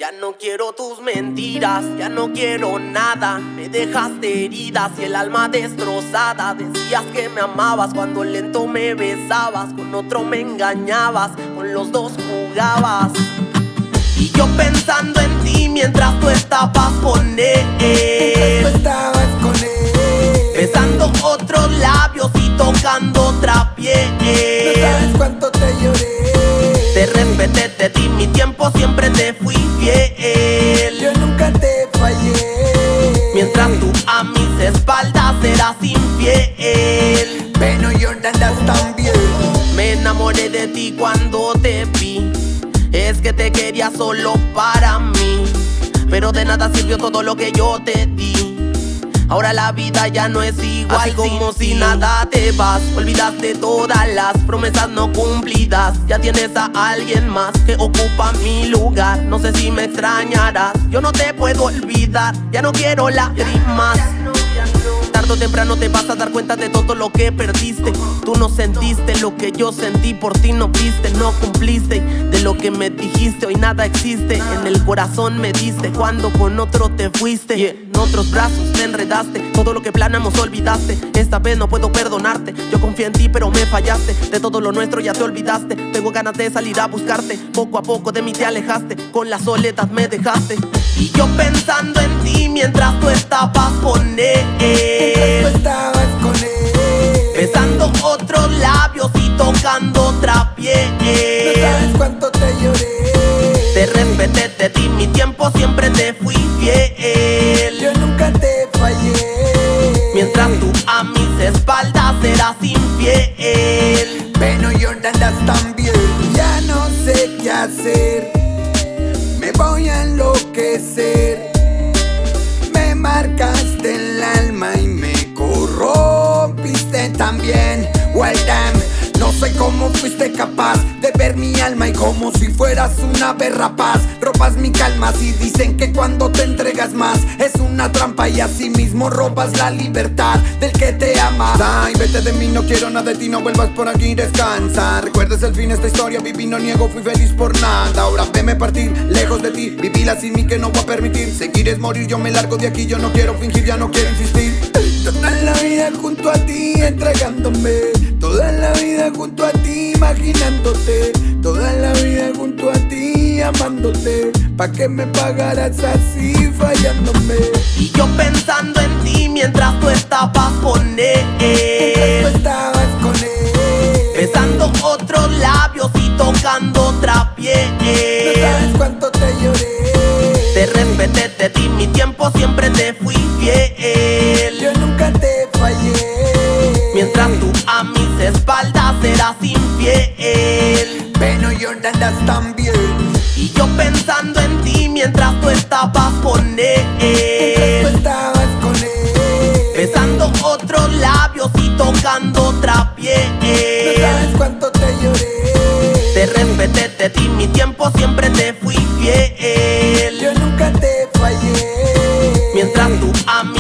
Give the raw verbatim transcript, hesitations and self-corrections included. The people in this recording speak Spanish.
Ya no quiero tus mentiras, ya no quiero nada. Me dejaste heridas y el alma destrozada. Decías que me amabas cuando lento me besabas. Con otro me engañabas, con los dos jugabas. Y yo pensando en ti mientras tú estabas con él. Mientras tú estabas con él, besando otros labios y tocando otra piel. No sabes cuánto te lloré. Te respeté, te di mi tiempo, siempre te fui fiel. Yo nunca te fallé. Mientras tú a mis espaldas eras infiel. Pero yo no andas tan bien. Me enamoré de ti cuando te vi. Es que te quería solo para mí. Pero de nada sirvió todo lo que yo te di. Ahora la vida ya no es igual. Así como si nada te vas. Olvidaste todas las promesas no cumplidas. Ya tienes a alguien más que ocupa mi lugar. No sé si me extrañarás, yo no te puedo olvidar. Ya no quiero lágrimas. Tarde o temprano te vas a dar cuenta de todo lo que perdiste. Tú no sentiste lo que yo sentí, por ti no viste, no cumpliste. De lo que me dijiste hoy nada existe. En el corazón me diste cuando con otro te fuiste. Y en otros brazos me enredaste. Todo lo que planeamos olvidaste. Esta vez no puedo perdonarte. Yo confié en ti pero me fallaste. De todo lo nuestro ya te olvidaste. Tengo ganas de salir a buscarte. Poco a poco de mí te alejaste. Con la soledad me dejaste. Y yo pensando en ti mientras tú estabas con él. Mientras tú estabas con él, besando otros labios y tocando otra piel. No sabes cuánto te lloré. Te respeté, te di mi tiempo, siempre te fui fiel. Yo nunca te fallé. Mientras tú a mis espaldas eras infiel. Pero yo no andas tan bien. Ya no sé qué hacer. Me voy a enloquecer. Me marcaste el alma y me corrompiste también. Well damn, no sé cómo fuiste capaz de ver mi alma y como si fueras una ave rapaz. Robas mi calma si dicen que cuando te entregas más es una trampa y así mismo robas la libertad del que te ama. Ay, vete de mí, no quiero nada de ti, no vuelvas por aquí, descansa. Recuerdes el fin, esta historia viví, no niego, fui feliz por nada. Ahora veme partir, lejos de ti, vivila sin mí que no voy a permitir. Seguir es morir, yo me largo de aquí, yo no quiero fingir, ya no quiero insistir. Toda la vida junto a ti, entregándome. Toda la vida junto a ti, imaginándote. Toda la vida junto a ti, amándote. Pa' que me pagaras así, fallándome. Y yo pensando en ti mientras tú estabas con él. Mientras tú estabas con él, besando otros labios y tocando otra piel. No sabes cuánto te lloré. Te respeté, te di mi tiempo, siempre te fui fiel. Yo nunca te fallé. Mientras tú a mis espaldas eras infiel. Pero yo no andas tan bien. Y yo pensando en ti mientras tú estabas con él. Mientras tú estabas con él, besando otros labios y tocando otra piel. No sabes cuánto te lloré. Te respeté, te di mi tiempo, siempre te fui fiel. Yo nunca te fallé. Mientras tú a mí